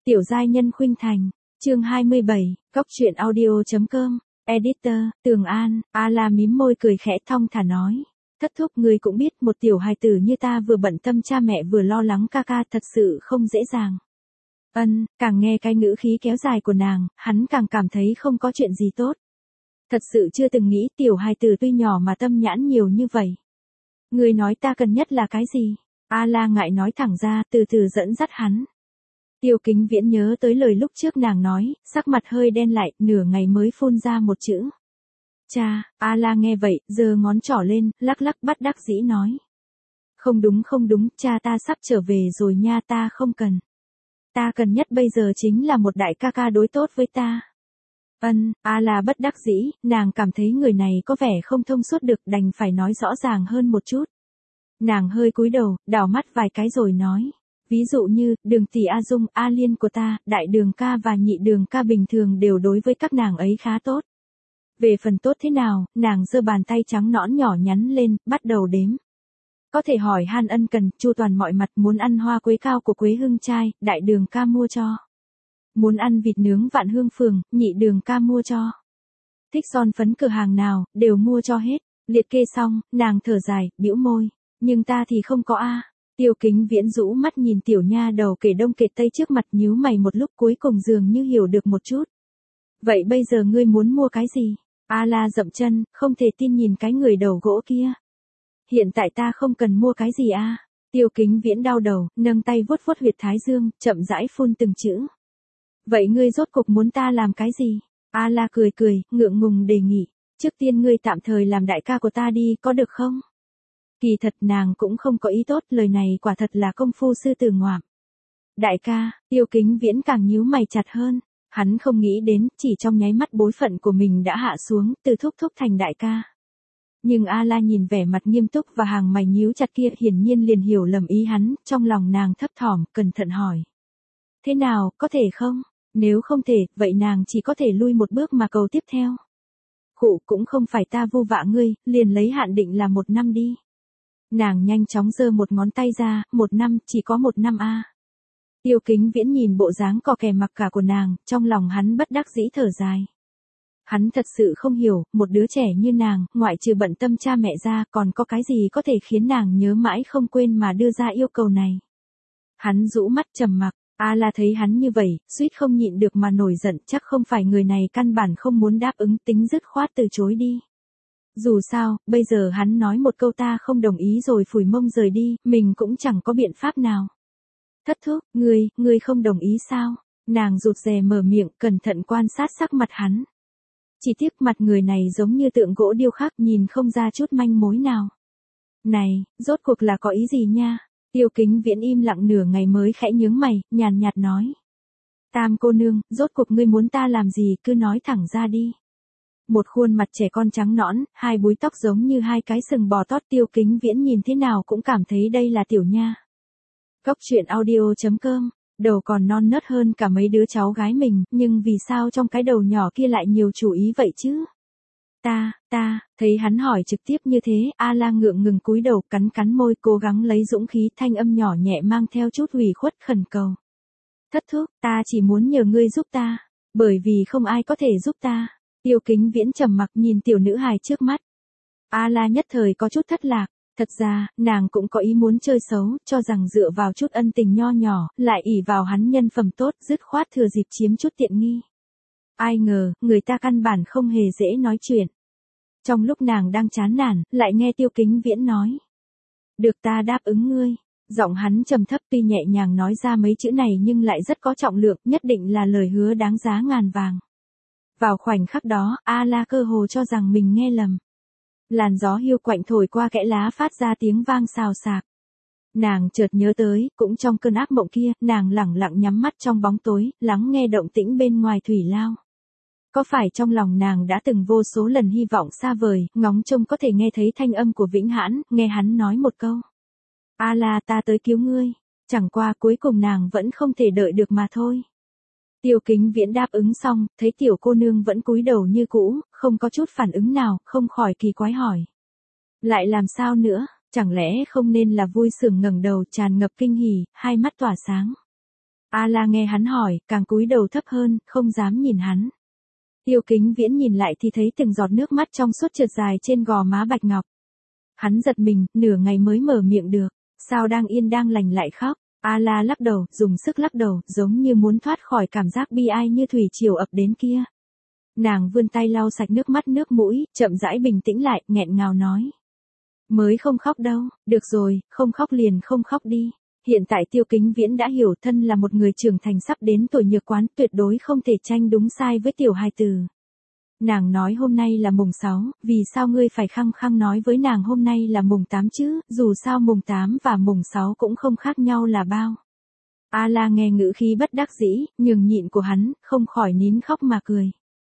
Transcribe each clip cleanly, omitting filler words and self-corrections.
Tiểu giai nhân khuynh thành, chương 27, Cóc truyện audio.com, editor, Tường An, A-la mím môi cười khẽ thong thả nói. Thất thúc người cũng biết một tiểu hài tử như ta vừa bận tâm cha mẹ vừa lo lắng ca ca thật sự không dễ dàng. Càng nghe cái ngữ khí kéo dài của nàng, hắn càng cảm thấy không có chuyện gì tốt. Thật sự chưa từng nghĩ tiểu hài tử tuy nhỏ mà tâm nhãn nhiều như vậy. Người nói ta cần nhất là cái gì? A-la ngại nói thẳng ra, từ từ dẫn dắt hắn. Tiêu Kính Viễn nhớ tới lời lúc trước nàng nói, sắc mặt hơi đen lại, nửa ngày mới phun ra một chữ. Cha, A-la nghe vậy, giơ ngón trỏ lên, lắc lắc bất đắc dĩ nói. Không đúng, cha ta sắp trở về rồi nha, ta không cần. Ta cần nhất bây giờ chính là một đại ca ca đối tốt với ta. A-la bất đắc dĩ, nàng cảm thấy người này có vẻ không thông suốt được, đành phải nói rõ ràng hơn một chút. Nàng hơi cúi đầu, đảo mắt vài cái rồi nói. Ví dụ như, Đường tỷ A Dung, A Liên của ta, đại đường ca và nhị đường ca bình thường đều đối với các nàng ấy khá tốt. Về phần tốt thế nào, nàng giơ bàn tay trắng nõn nhỏ nhắn lên, bắt đầu đếm. Có thể hỏi han ân cần, chu toàn mọi mặt, muốn ăn hoa quế cao của Quế Hưng trai, đại đường ca mua cho. Muốn ăn vịt nướng Vạn Hương phường, nhị đường ca mua cho. Thích son phấn cửa hàng nào, đều mua cho hết. Liệt kê xong, nàng thở dài, bĩu môi. Nhưng ta thì không có a. Tiêu Kính Viễn rũ mắt nhìn tiểu nha đầu kể đông kể tây trước mặt, nhíu mày một lúc cuối cùng dường như hiểu được một chút. Vậy bây giờ ngươi muốn mua cái gì? A-la dậm chân, không thể tin nhìn cái người đầu gỗ kia. Hiện tại ta không cần mua cái gì a. Tiêu Kính Viễn đau đầu, nâng tay vuốt vuốt huyệt thái dương, chậm rãi phun từng chữ. Vậy ngươi rốt cục muốn ta làm cái gì? A-la cười cười, ngượng ngùng đề nghị. Trước tiên ngươi tạm thời làm đại ca của ta đi, có được không? Kỳ thật nàng cũng không có ý tốt, lời này quả thật là công phu sư tử ngoạm. Đại ca, Tiêu Kính Viễn càng nhíu mày chặt hơn, hắn không nghĩ đến, chỉ trong nháy mắt bối phận của mình đã hạ xuống, từ thúc thúc thành đại ca. Nhưng A-la nhìn vẻ mặt nghiêm túc và hàng mày nhíu chặt kia hiển nhiên liền hiểu lầm ý hắn, trong lòng nàng thấp thỏm, cẩn thận hỏi. Thế nào, có thể không? Nếu không thể, vậy nàng chỉ có thể lui một bước mà cầu tiếp theo. Khụ, cũng không phải ta vu vạ ngươi, liền lấy hạn định là 1 năm đi. Nàng nhanh chóng giơ một ngón tay ra, 1 năm, chỉ có 1 năm a. Tiêu Kính Viễn nhìn bộ dáng cò kè mặc cả của nàng, trong lòng hắn bất đắc dĩ thở dài. Hắn thật sự không hiểu, một đứa trẻ như nàng, ngoại trừ bận tâm cha mẹ ra, còn có cái gì có thể khiến nàng nhớ mãi không quên mà đưa ra yêu cầu này. Hắn rũ mắt trầm mặc, A-la thấy hắn như vậy, suýt không nhịn được mà nổi giận, chắc không phải người này căn bản không muốn đáp ứng, tính dứt khoát từ chối đi. Dù sao, bây giờ hắn nói một câu ta không đồng ý rồi phủi mông rời đi, mình cũng chẳng có biện pháp nào. Thất thúc, ngươi không đồng ý sao? Nàng rụt rè mở miệng, cẩn thận quan sát sắc mặt hắn. Chỉ tiếc mặt người này giống như tượng gỗ điêu khắc, nhìn không ra chút manh mối nào. Này, rốt cuộc là có ý gì nha? Tiêu Kính Viễn im lặng nửa ngày mới khẽ nhướng mày, nhàn nhạt nói. Tam cô nương, rốt cuộc ngươi muốn ta làm gì, cứ nói thẳng ra đi. Một khuôn mặt trẻ con trắng nõn, hai búi tóc giống như hai cái sừng bò tót, Tiêu Kính Viễn nhìn thế nào cũng cảm thấy đây là tiểu nha. Cóc truyện audio.com, đầu còn non nớt hơn cả mấy đứa cháu gái mình, nhưng vì sao trong cái đầu nhỏ kia lại nhiều chủ ý vậy chứ? Thấy hắn hỏi trực tiếp như thế, A-la ngượng ngừng cúi đầu, cắn môi, cố gắng lấy dũng khí, thanh âm nhỏ nhẹ mang theo chút ủy khuất khẩn cầu. Thất thúc, ta chỉ muốn nhờ ngươi giúp ta, bởi vì không ai có thể giúp ta. Tiêu Kính Viễn trầm mặc nhìn tiểu nữ hài trước mắt. A-la nhất thời có chút thất lạc, thật ra, nàng cũng có ý muốn chơi xấu, cho rằng dựa vào chút ân tình nho nhỏ, lại ỷ vào hắn nhân phẩm tốt, dứt khoát thừa dịp chiếm chút tiện nghi. Ai ngờ, người ta căn bản không hề dễ nói chuyện. Trong lúc nàng đang chán nản, lại nghe Tiêu Kính Viễn nói. Được, ta đáp ứng ngươi. Giọng hắn trầm thấp, tuy nhẹ nhàng nói ra mấy chữ này nhưng lại rất có trọng lượng, nhất định là lời hứa đáng giá ngàn vàng. Vào khoảnh khắc đó, A-la cơ hồ cho rằng mình nghe lầm. Làn gió hiu quạnh thổi qua kẽ lá phát ra tiếng vang xào xạc. Nàng chợt nhớ tới, cũng trong cơn ác mộng kia, nàng lẳng lặng nhắm mắt trong bóng tối, lắng nghe động tĩnh bên ngoài thủy lao. Có phải trong lòng nàng đã từng vô số lần hy vọng xa vời, ngóng trông có thể nghe thấy thanh âm của Vĩnh Hãn, nghe hắn nói một câu. A-la, ta tới cứu ngươi. Chẳng qua cuối cùng nàng vẫn không thể đợi được mà thôi. Tiêu Kính Viễn đáp ứng xong, thấy tiểu cô nương vẫn cúi đầu như cũ, không có chút phản ứng nào, không khỏi kỳ quái hỏi. Lại làm sao nữa, chẳng lẽ không nên là vui sướng ngẩng đầu tràn ngập kinh hỉ, hai mắt tỏa sáng. A-la nghe hắn hỏi, càng cúi đầu thấp hơn, không dám nhìn hắn. Tiêu Kính Viễn nhìn lại thì thấy từng giọt nước mắt trong suốt trượt dài trên gò má bạch ngọc. Hắn giật mình, nửa ngày mới mở miệng được, sao đang yên đang lành lại khóc. A-la lắc đầu, dùng sức lắc đầu, giống như muốn thoát khỏi cảm giác bi ai như thủy triều ập đến kia. Nàng vươn tay lau sạch nước mắt nước mũi, chậm rãi bình tĩnh lại, nghẹn ngào nói. Mới không khóc đâu, được rồi, không khóc liền không khóc đi. Hiện tại Tiêu Kính Viễn đã hiểu thân là một người trưởng thành sắp đến tuổi nhược quán, tuyệt đối không thể tranh đúng sai với tiểu hài tử. Nàng nói hôm nay là mùng 6, vì sao ngươi phải khăng khăng nói với nàng hôm nay là mùng 8 chứ, dù sao mùng 8 và mùng 6 cũng không khác nhau là bao. A-la nghe ngữ khí bất đắc dĩ, nhường nhịn của hắn, không khỏi nín khóc mà cười.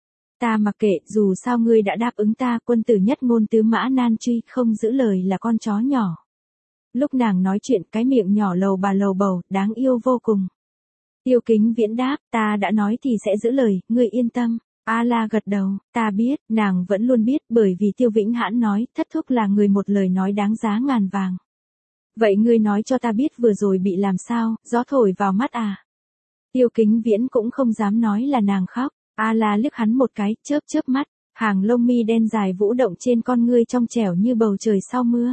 Ta mặc kệ, dù sao ngươi đã đáp ứng ta, quân tử nhất ngôn tứ mã nan truy, không giữ lời là con chó nhỏ. Lúc nàng nói chuyện, cái miệng nhỏ lầu bà lầu bầu, đáng yêu vô cùng. Tiêu Kính Viễn đáp, ta đã nói thì sẽ giữ lời, ngươi yên tâm. A-la gật đầu, ta biết, nàng vẫn luôn biết, bởi vì Tiêu Vĩnh Hãn nói, thất thúc là người một lời nói đáng giá ngàn vàng. Vậy ngươi nói cho ta biết vừa rồi bị làm sao, gió thổi vào mắt à? Tiêu Kính Viễn cũng không dám nói là nàng khóc. A-la liếc hắn một cái, chớp chớp mắt, hàng lông mi đen dài vũ động trên con ngươi trong trẻo như bầu trời sau mưa.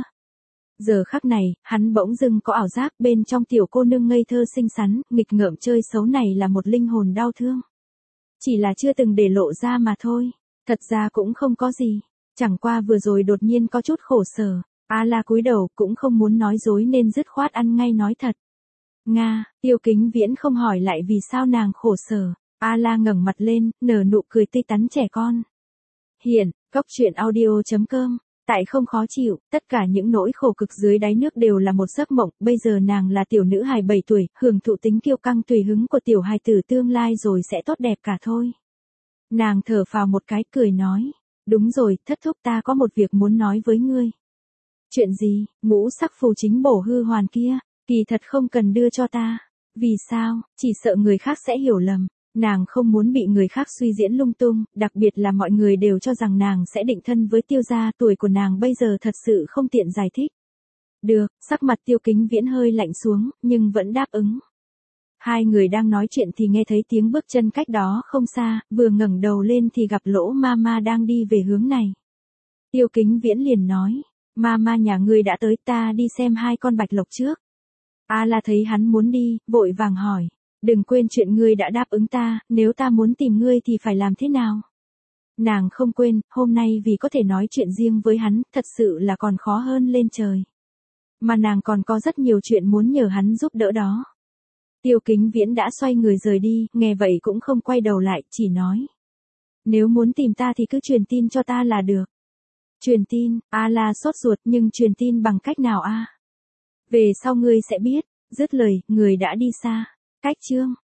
Giờ khắc này, hắn bỗng dưng có ảo giác bên trong tiểu cô nương ngây thơ xinh xắn, nghịch ngợm chơi xấu này là một linh hồn đau thương. Chỉ là chưa từng để lộ ra mà thôi. Thật ra cũng không có gì. Chẳng qua vừa rồi đột nhiên có chút khổ sở. A-la cúi đầu cũng không muốn nói dối nên dứt khoát ăn ngay nói thật. Nga, Tiêu Kính Viễn không hỏi lại vì sao nàng khổ sở. A-la ngẩng mặt lên, nở nụ cười tươi tắn trẻ con. Hiện, góc truyện audio.com. Tại không khó chịu, tất cả những nỗi khổ cực dưới đáy nước đều là một giấc mộng, bây giờ nàng là tiểu nữ hài 7 tuổi, hưởng thụ tính kiêu căng tùy hứng của tiểu hài tử tương lai rồi sẽ tốt đẹp cả thôi. Nàng thở phào một cái cười nói, đúng rồi, thất thúc ta có một việc muốn nói với ngươi. Chuyện gì, ngũ sắc phù chính bổ hư hoàn kia, kỳ thật không cần đưa cho ta. Vì sao, chỉ sợ người khác sẽ hiểu lầm. Nàng không muốn bị người khác suy diễn lung tung, đặc biệt là mọi người đều cho rằng nàng sẽ định thân với Tiêu gia, tuổi của nàng bây giờ thật sự không tiện giải thích. Được, sắc mặt Tiêu Kính Viễn hơi lạnh xuống, nhưng vẫn đáp ứng. Hai người đang nói chuyện thì nghe thấy tiếng bước chân cách đó không xa, vừa ngẩng đầu lên thì gặp Lỗ Mama đang đi về hướng này. Tiêu Kính Viễn liền nói, Mama nhà ngươi đã tới, ta đi xem hai con bạch lộc trước. A-la thấy hắn muốn đi, vội vàng hỏi. Đừng quên chuyện ngươi đã đáp ứng ta, nếu ta muốn tìm ngươi thì phải làm thế nào? Nàng không quên, hôm nay vì có thể nói chuyện riêng với hắn, thật sự là còn khó hơn lên trời. Mà nàng còn có rất nhiều chuyện muốn nhờ hắn giúp đỡ đó. Tiêu Kính Viễn đã xoay người rời đi, nghe vậy cũng không quay đầu lại, chỉ nói. Nếu muốn tìm ta thì cứ truyền tin cho ta là được. Truyền tin, A-la sốt ruột, nhưng truyền tin bằng cách nào a? Về sau ngươi sẽ biết, dứt lời, người đã đi xa. Cách chương